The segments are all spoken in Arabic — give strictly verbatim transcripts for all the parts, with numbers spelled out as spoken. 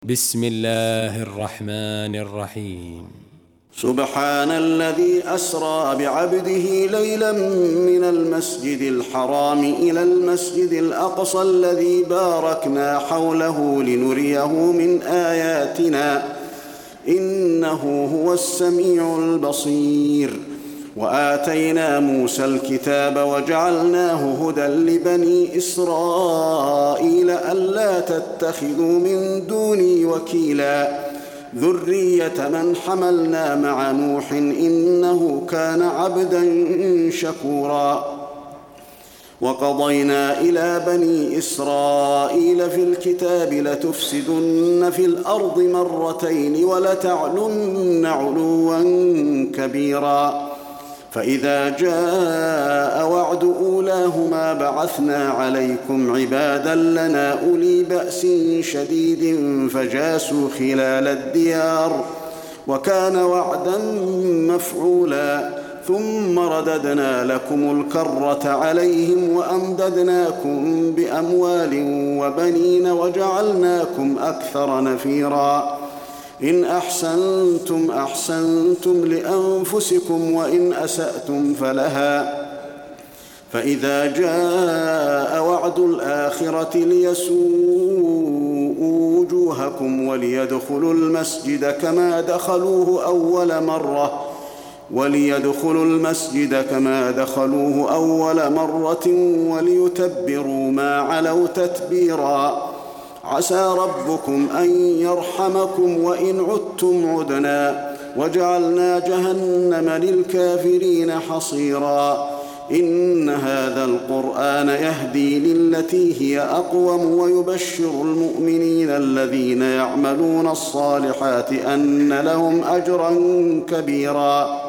بسم الله الرحمن الرحيم. سبحان الذي أسرى بعبده ليلا من المسجد الحرام إلى المسجد الأقصى الذي باركنا حوله لنريه من آياتنا إنه هو السميع البصير. وآتينا موسى الكتاب وجعلناه هدى لبني إسرائيل ألا تتخذوا من دوني وكيلا ذرية من حملنا مع نوح إنه كان عبدا شكورا. وقضينا إلى بني إسرائيل في الكتاب لتفسدن في الأرض مرتين ولتعلن علوا كبيرا. فإذا جاء وعد أولاهما بعثنا عليكم عبادا لنا أولي بأس شديد فجاسوا خلال الديار وكان وعدا مفعولا. ثم رددنا لكم الكرة عليهم وأمددناكم بأموال وبنين وجعلناكم أكثر نفيرا. إن أحسنتم أحسنتم لأنفسكم وإن أسأتم فلها. فإذا جاء وعد الآخرة ليسوءوا وجوهكم وليدخلوا المسجد كما دخلوه أول مرة وليدخلوا المسجد كما دخلوه أول مرة وليتبروا ما علوا تتبيرا. عسى ربكم أن يرحمكم وإن عدتم عدنا وجعلنا جهنم للكافرين حصيرا. إن هذا القرآن يهدي للتي هي أقوم ويبشر المؤمنين الذين يعملون الصالحات أن لهم أجرا كبيرا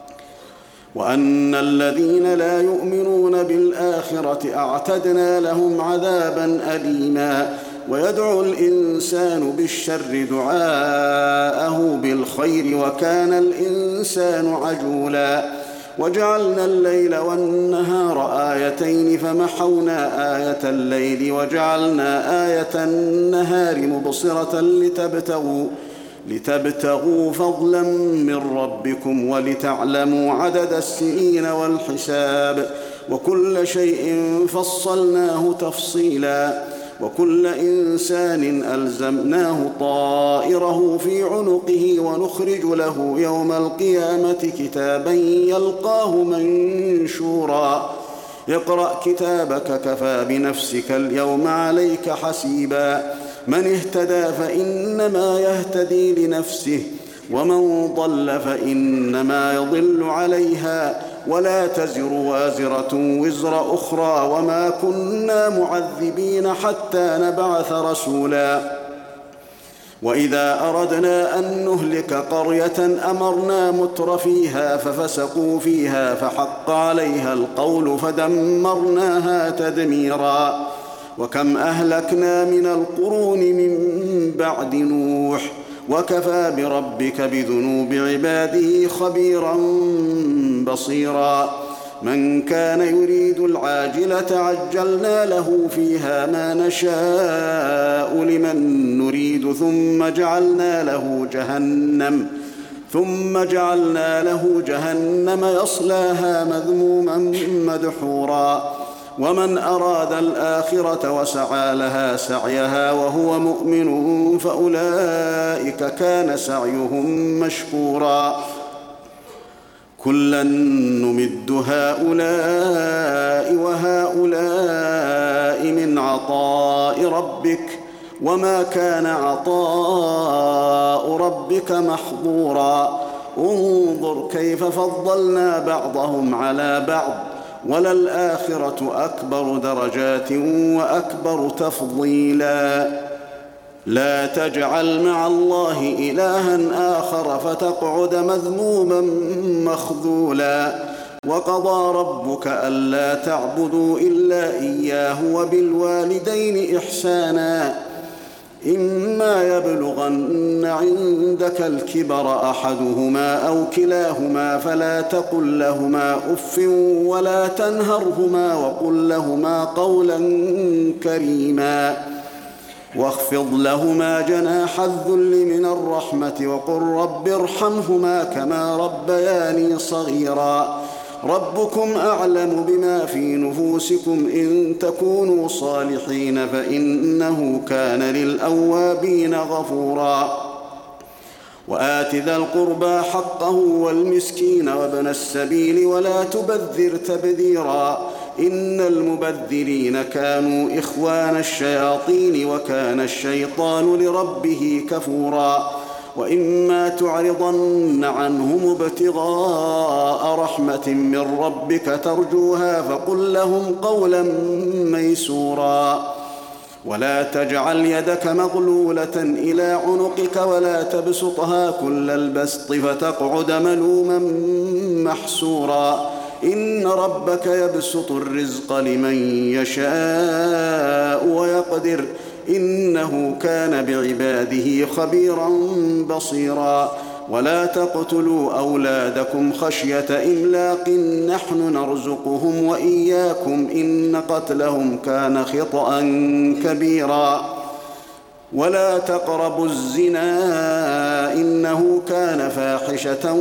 وأن الذين لا يؤمنون بالآخرة أعتدنا لهم عذابا أليما. ويدعو الإنسان بالشر دعاءه بالخير وكان الإنسان عجولا. وجعلنا الليل والنهار آيتين فمحونا آية الليل وجعلنا آية النهار مبصرة لتبتغوا لتبتغوا فضلا من ربكم ولتعلموا عدد السنين والحساب وكل شيء فصلناه تفصيلا. وكل إنسان ألزمناه طائره في عنقه ونخرج له يوم القيامة كتابا يلقاه منشورا. اقرأ كتابك كفى بنفسك اليوم عليك حسيبا. من اهتدى فإنما يهتدي لنفسه ومن ضل فإنما يضل عليها ولا تزر وازرة وزر أخرى وما كنا معذبين حتى نبعث رسولا. وإذا أردنا أن نهلك قرية أمرنا متر فيها ففسقوا فيها فحق عليها القول فدمرناها تدميرا. وكم أهلكنا من القرون من بعد نوح وكفى بربك بذنوب عباده خبيرا بصيرا. من كان يريد العاجلة عجلنا له فيها ما نشاء لمن نريد ثم جعلنا له جهنم ثم جعلنا له جهنم يصلاها مذموما مدحورا. ومن أراد الآخرة وسعى لها سعيها وهو مؤمن فأولئك كان سعيهم مشكورا. كلا نمد هؤلاء وهؤلاء من عطاء ربك وما كان عطاء ربك محظورا. انظر كيف فضلنا بعضهم على بعض وللآخرة أكبر درجات وأكبر تفضيلا. لا تجعل مع الله إلها آخر فتقعد مذموما مخذولا. وقضى ربك ألا تعبدوا إلا إياه وبالوالدين إحسانا. إما يبلغن عندك الكبر أحدهما أو كلاهما فلا تقل لهما أف ولا تنهرهما وقل لهما قولا كريما. واخفض لهما جناح الذل من الرحمة وقل رب ارحمهما كما ربياني صغيرا ربكم أعلم بما في نفوسكم إن تكونوا صالحين فإنه كان للأوابين غفورا وآت ذا القربى حقه والمسكين وابن السبيل ولا تبذر تبذيرا إن المبذرين كانوا إخوان الشياطين وكان الشيطان لربه كفورا وإما تعرضن عنهم ابتغاء رحمة من ربك ترجوها فقل لهم قولا ميسورا ولا تجعل يدك مغلولة إلى عنقك ولا تبسطها كل البسط فتقعد ملوما محسورا إن ربك يبسط الرزق لمن يشاء ويقدر إنه كان بعباده خبيرا بصيرا ولا تقتلوا أولادكم خشية إملاق نحن نرزقهم وإياكم إن قتلهم كان خطأ كبيرا ولا تقربوا الزنا إنه كان فاحشة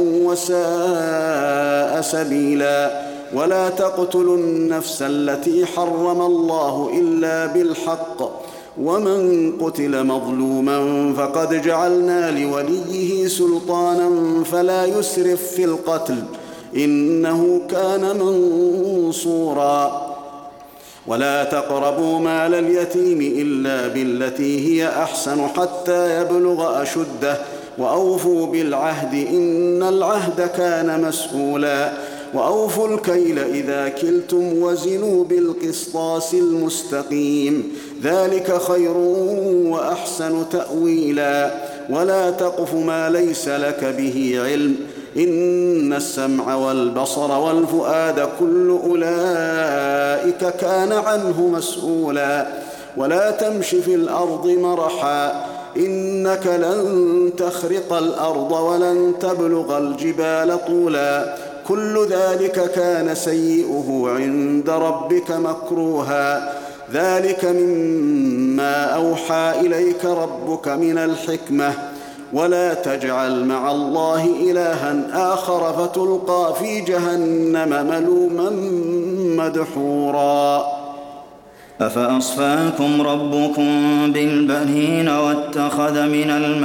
وساء سبيلا ولا تقتلوا النفس التي حرم الله إلا بالحق ومن قتل مظلوما فقد جعلنا لوليه سلطانا فلا يسرف في القتل إنه كان منصورا ولا تقربوا مال اليتيم إلا بالتي هي أحسن حتى يبلغ أشده وأوفوا بالعهد إن العهد كان مسؤولا وأوفوا الكيل إذا كلتم وزنوا بالقسطاس المستقيم ذلك خير وأحسن تأويلا ولا تقف ما ليس لك به علم إن السمع والبصر والفؤاد كل أولئك كان عنه مسؤولا ولا تمش في الأرض مرحا إنك لن تخرق الأرض ولن تبلغ الجبال طولا كل ذلك كان سيئه عند ربك مكروها ذلك مما أوحى إليك ربك من الحكمة ولا تجعل مع الله إلها آخر فتلقى في جهنم ملوما مدحورا أفأصفاكم ربكم بالبنين واتخذ من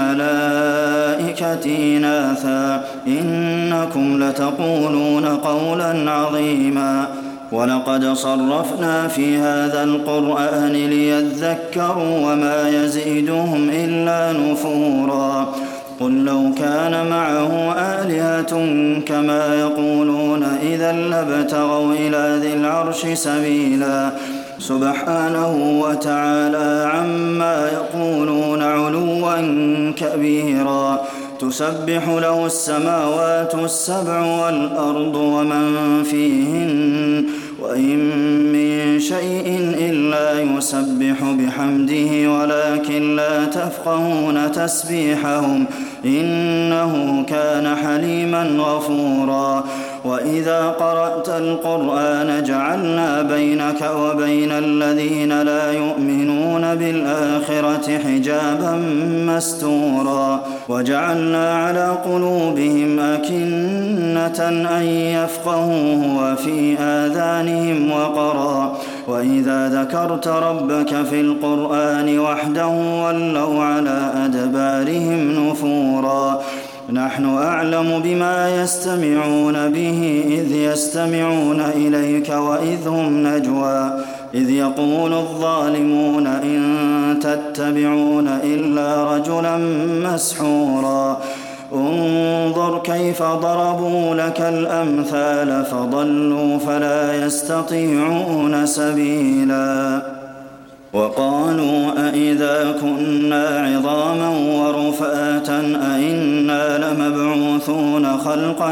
الملائكة إناثا إنكم لتقولون قولا عظيما ولقد صرفنا في هذا القرآن ليذكروا وما يزيدهم إلا نفورا قل لو كان معه آلهة كما يقولون إذا لابتغوا إلى ذي العرش سبيلا سبحانه وتعالى عما يقولون علوا كبيرا تسبح له السماوات السبع والأرض ومن فيهن وإن من شيء إلا يسبح بحمده ولكن لا تفقهون تسبيحهم إنه كان حليما غفورا وإذا قرأت القرآن جعلنا بينك وبين الذين لا يؤمنون بالآخرة حجابا مستورا وجعلنا على قلوبهم أكنة أن يفقهوه وفي آذانهم وقرا وإذا ذكرت ربك في القرآن وحده ولوا على أدبارهم نفورا نحن أعلم بما يستمعون به إذ يستمعون إليك وإذ هم نجوى إذ يقول الظالمون إن تتبعون إلا رجلا مسحورا انظر كيف ضربوا لك الأمثال فضلوا فلا يستطيعون سبيلا وقالوا أئذا كنا عظاما ورفاتا أئنا لمبعوثون خلقا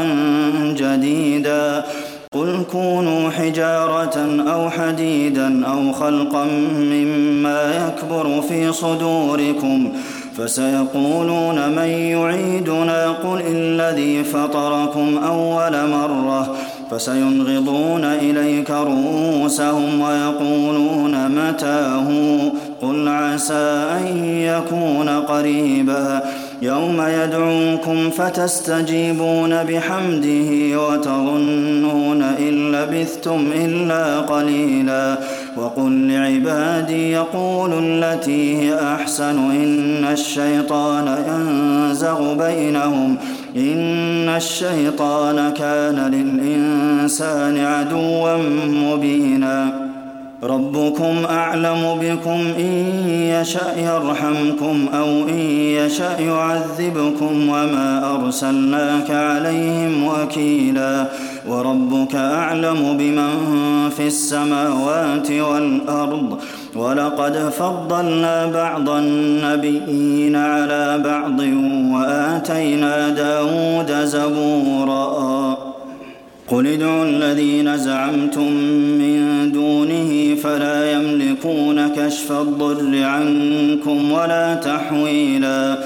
جديدا قل كونوا حجارة أو حديدا أو خلقا مما يكبر في صدوركم فسيقولون من يعيدنا قل الذي فطركم أول مرة فسينغضون إليك رؤوسهم ويقولون متى هو قل عسى أن يكون قريبا يوم يدعوكم فتستجيبون بحمده وتظنون إن لبثتم إلا قليلا وقل لعبادي يقولوا التي هي أحسن إن الشيطان ينزغ بينهم إن الشيطان كان للإنسان عدوا مبينا ربكم أعلم بكم إن يشأ يرحمكم أو إن يشأ يعذبكم وما أرسلناك عليهم وكيلا وربك أعلم بمن في السماوات والأرض ولقد فضلنا بعض النبيين على بعض وآتينا داود زبورا قل ادعوا الذين زعمتم من دونه فلا يملكون كشف الضر عنكم ولا تحويلا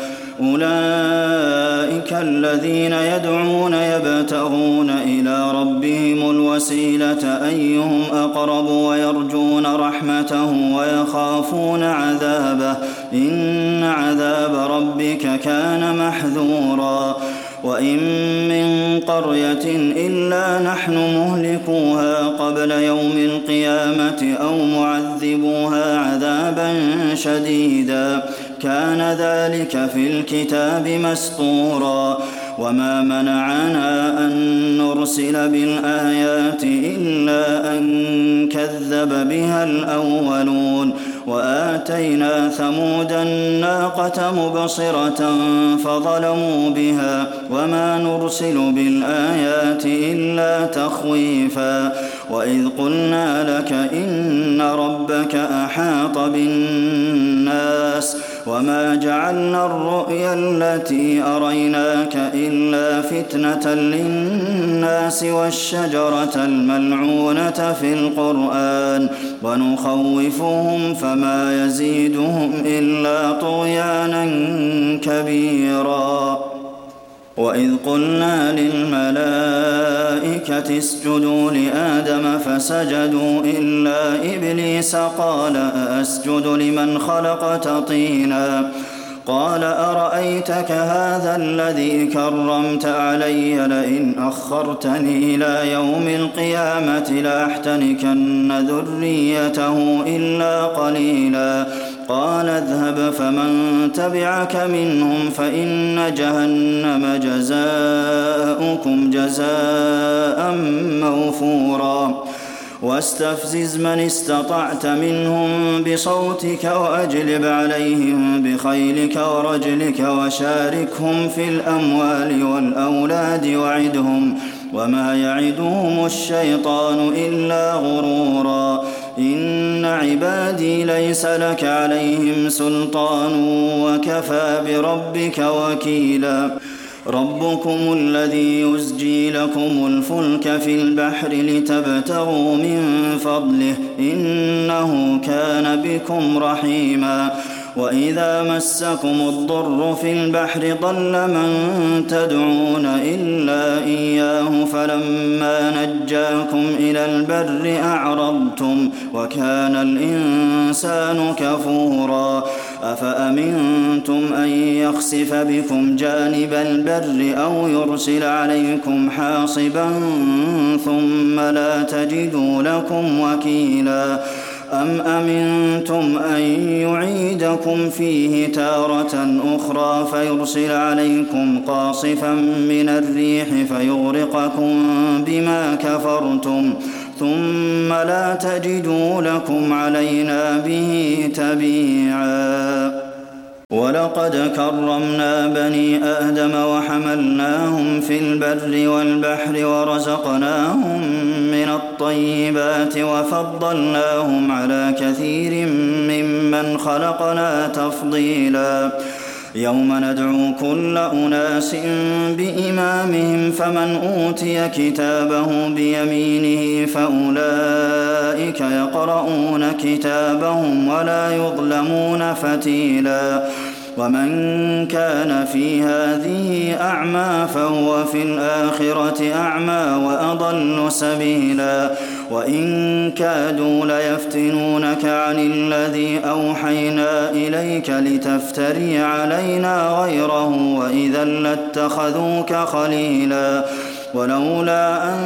أولئك الذين يدعون يبتغون إلى ربهم الوسيلة أيهم أقرب ويرجون رحمته ويخافون عذابه إن عذاب ربك كان محذورا وإن من قرية إلا نحن مهلكوها قبل يوم القيامة أو معذبوها عذابا شديدا كان ذلك في الكتاب مسطورا وما منعنا أن نرسل بالآيات إلا أن كذب بها الأولون وآتينا ثمود الناقة مبصرة فظلموا بها وما نرسل بالآيات إلا تخويفا وإذ قلنا لك إن ربك أحاط بالناس وما جعلنا الرؤيا التي أريناك إلا فتنة للناس والشجرة الملعونة في القرآن ونخوفهم فما يزيدهم إلا طغيانا كبيرا وإذ قلنا للملائكة اسجدوا لآدم فسجدوا إلا إبليس قال أأسجد لمن خلقت طينا قال أرأيتك هذا الذي كرمت علي لئن أخرتني إلى يوم القيامة لأحتنكن ذريته إلا قليلا قال اذهب فمن تبعك منهم فإن جهنم جزاؤكم جزاء موفورا واستفزز من استطعت منهم بصوتك وأجلب عليهم بخيلك ورجلك وشاركهم في الأموال والأولاد وعدهم وما يعدهم الشيطان إلا غرورا إن عبادي ليس لك عليهم سلطان وكفى بربك وكيلا ربكم الذي يزجي لكم الفلك في البحر لتبتغوا من فضله إنه كان بكم رحيما وإذا مسكم الضر في البحر ضل من تدعون إلا إياه فلما نجاكم إلى البر أعرضتم وكان الإنسان كفورا أفأمنتم أن يخسف بكم جانب البر أو يرسل عليكم حاصبا ثم لا تجدوا لكم وكيلا أم أمنتم أن يعيدكم فيه تارة أخرى فيرسل عليكم قاصفا من الريح فيغرقكم بما كفرتم ثم لا تجدوا لكم علينا به تبيعا ولقد كرمنا بني آدم وحملناهم في البر والبحر ورزقناهم من الطيبات وفضلناهم على كثير ممن خلقنا تفضيلا يوم ندعو كل أناس بإمامهم فمن أوتي كتابه بيمينه فأولئك يقرؤون كتابهم ولا يظلمون فتيلا ومن كان في هذه أعمى فهو في الآخرة أعمى وأضل سبيلا وإن كادوا ليفتنونك عن الذي أوحينا إليك لتفتري علينا غيره وإذا لاتخذوك خليلا ولولا أن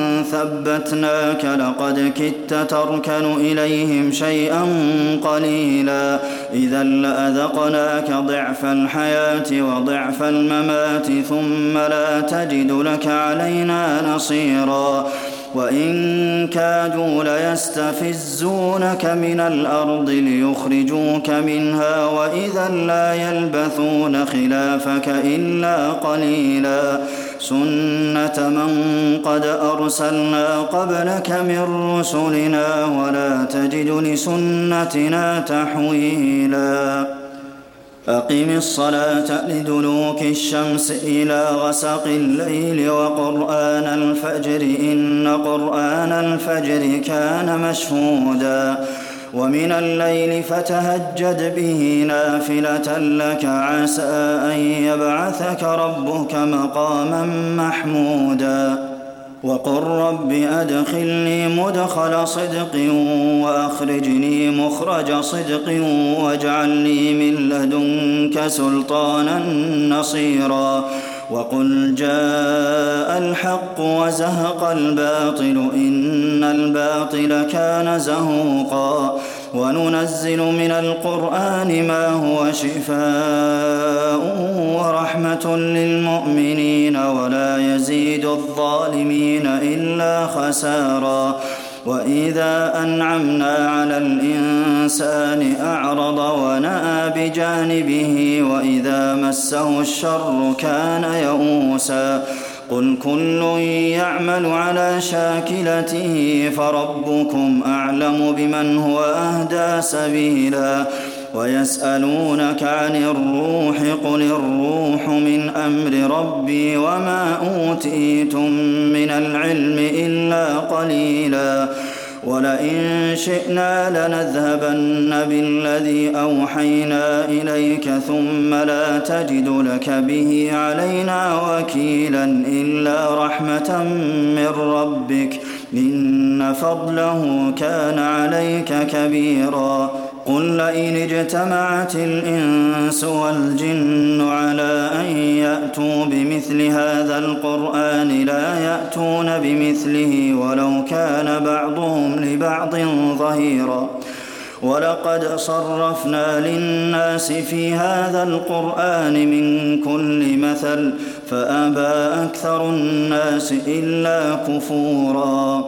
ثبتناك لقد كدت تركن إليهم شيئا قليلا إذا لأذقناك ضعف الحياة وضعف الممات ثم لا تجد لك علينا نصيرا وإن كادوا ليستفزونك من الأرض ليخرجوك منها وإذا لا يلبثون خلافك إلا قليلا سنة من قد أرسلنا قبلك من رسلنا ولا تجد لسنتنا تحويلا أقم الصلاة لدلوك الشمس إلى غسق الليل وقرآن الفجر إن قرآن الفجر كان مشهودا ومن الليل فتهجد به نافلة لك عسى أن يبعثك ربك مقاما محمودا وقل رب أدخلني مدخل صدق وأخرجني مخرج صدق واجعل لي من لدنك سلطانا نصيرا وقل جاء الحق وزهق الباطل إن الباطل كان زهوقا وننزل من القرآن ما هو شفاء ورحمة للمؤمنين ولا يزيد الظالمين إلا خسارا وإذا أنعمنا على الإنسان أعرض ونأى بجانبه وإذا مسه الشر كان يئوسا قل كل يعمل على شاكلته فربكم أعلم بمن هو أهدى سبيلا ويسألونك عن الروح قل الروح من أمر ربي وما أوتيتم من العلم إلا قليلا ولئن شئنا لنذهبن بالذي أوحينا إليك ثم لا تجد لك به علينا وكيلا إلا رحمة من ربك إن فضله كان عليك كبيرا قل لئن اجتمعت الإنس والجن على أن يأتوا بمثل هذا القرآن لا يأتون بمثله ولو كان بعضهم لبعض ظهيرا ولقد صرفنا للناس في هذا القرآن من كل مثل فأبى أكثر الناس إلا كفورا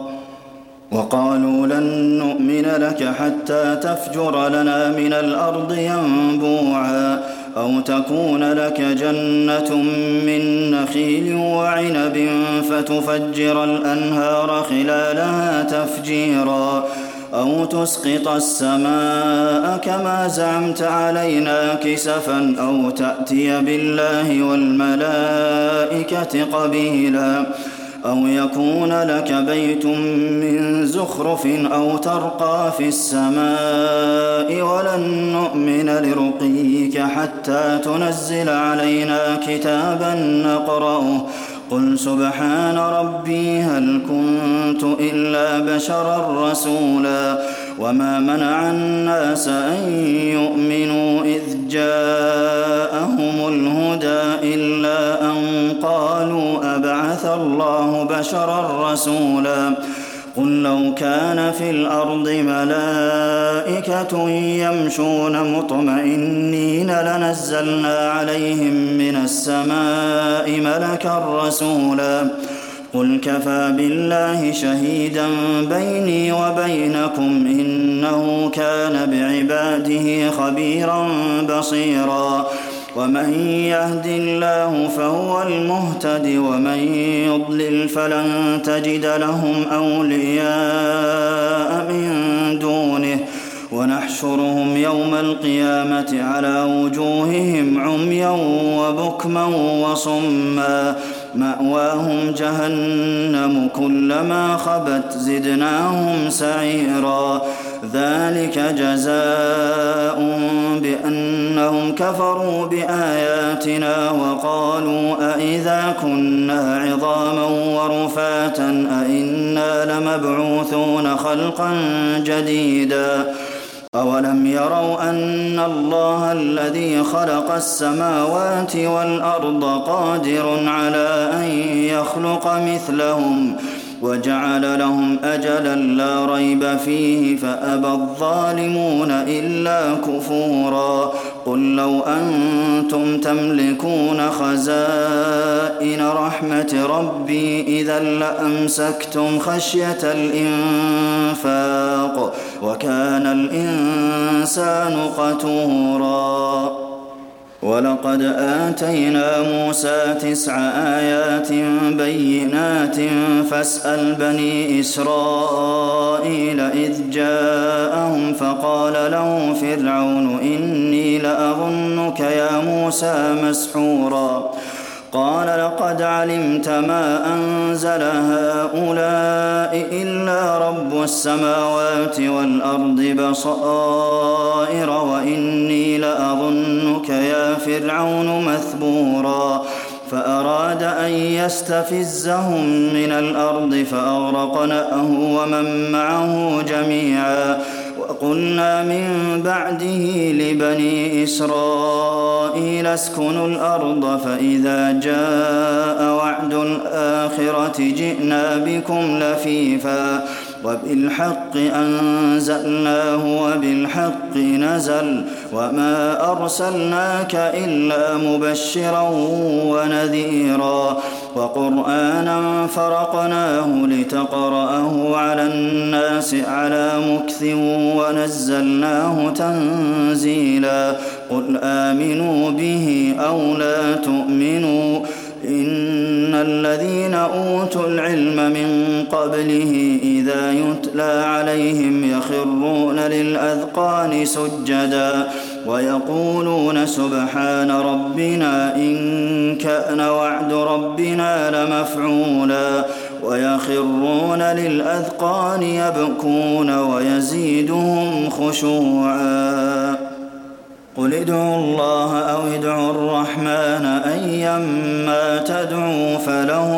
وقالوا لن نؤمن لك حتى تفجر لنا من الأرض ينبوعا أو تكون لك جنة من نخيل وعنب فتفجر الأنهار خلالها تفجيرا أو تسقط السماء كما زعمت علينا كسفا أو تأتي بالله والملائكة قبيلا أو يكون لك بيت من زخرف أو ترقى في السماء ولن نؤمن لرقيك حتى تنزل علينا كتابا نقرأه قل سبحان ربي هل كنت إلا بشرا رسولا وما منع الناس أن يؤمنوا إذ جاءهم الهدى إلا أن قالوا أبعث الله بشرا رسولا قل لو كان في الأرض ملائكة يمشون مطمئنين لنزلنا عليهم من السماء ملكا رسولا قل كفى بالله شهيدا بيني وبينكم إنه كان بعباده خبيرا بصيرا ومن يهد الله فهو المهتد ومن يضلل فلن تجد لهم أولياء من دونه ونحشرهم يوم القيامة على وجوههم عميا وبكما وصما مأواهم جهنم كلما خبت زدناهم سعيرا ذلك جزاء بأنهم كفروا بآياتنا وقالوا أئذا كنا عظاما ورفاتا أئنا لمبعوثون خلقا جديدا أولم يروا أن الله الذي خلق السماوات والأرض قادر على أن يخلق مثلهم وجعل لهم أجلا لا ريب فيه فأبى الظالمون إلا كفورا قل لو أنتم تملكون خزائن رحمة ربي إذا لأمسكتم خشية الإنفاق وكان الإنسان قتورا ولقد آتينا موسى تسع آيات بينات فاسأل بني إسرائيل إذ جاءهم فقال له فرعون إني لأظنك يا موسى مسحورا قال لقد علمت ما أنزل هؤلاء إلا رب السماوات والأرض بصائر وإني لأظنك يا فرعون مثبورا فأراد أن يستفزهم من الأرض فأغرقناه ومن معه جميعا وقلنا من بعده لبني إسرائيل اسكنوا الأرض فإذا جاء وعد الآخرة جئنا بكم لفيفا وبالحق أنزلناه وبالحق نزل وما أرسلناك إلا مبشرا ونذيرا وقرآنا فرقناه لتقرأه على الناس على مكث ونزلناه تنزيلا قل آمنوا به أو لا تؤمنوا إن الذين أوتوا العلم من قبله إذا يتلى عليهم يخرون للأذقان سجدا ويقولون سبحان ربنا إن كان وعد ربنا لمفعولا ويخرون للأذقان يبكون ويزيدهم خشوعا قل ادعوا الله أو ادعوا الرحمن أيما تدعوا فله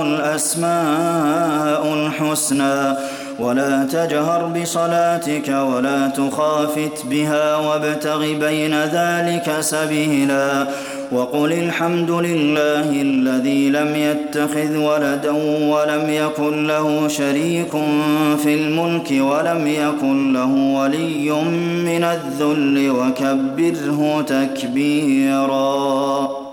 الأسماء الحسنى ولا تجهر بصلاتك ولا تخافت بها وابتغ بين ذلك سبيلا وقل الحمد لله الذي لم يتخذ ولدا ولم يكن له شريك في الملك ولم يكن له ولي من الذل وكبره تكبيرا.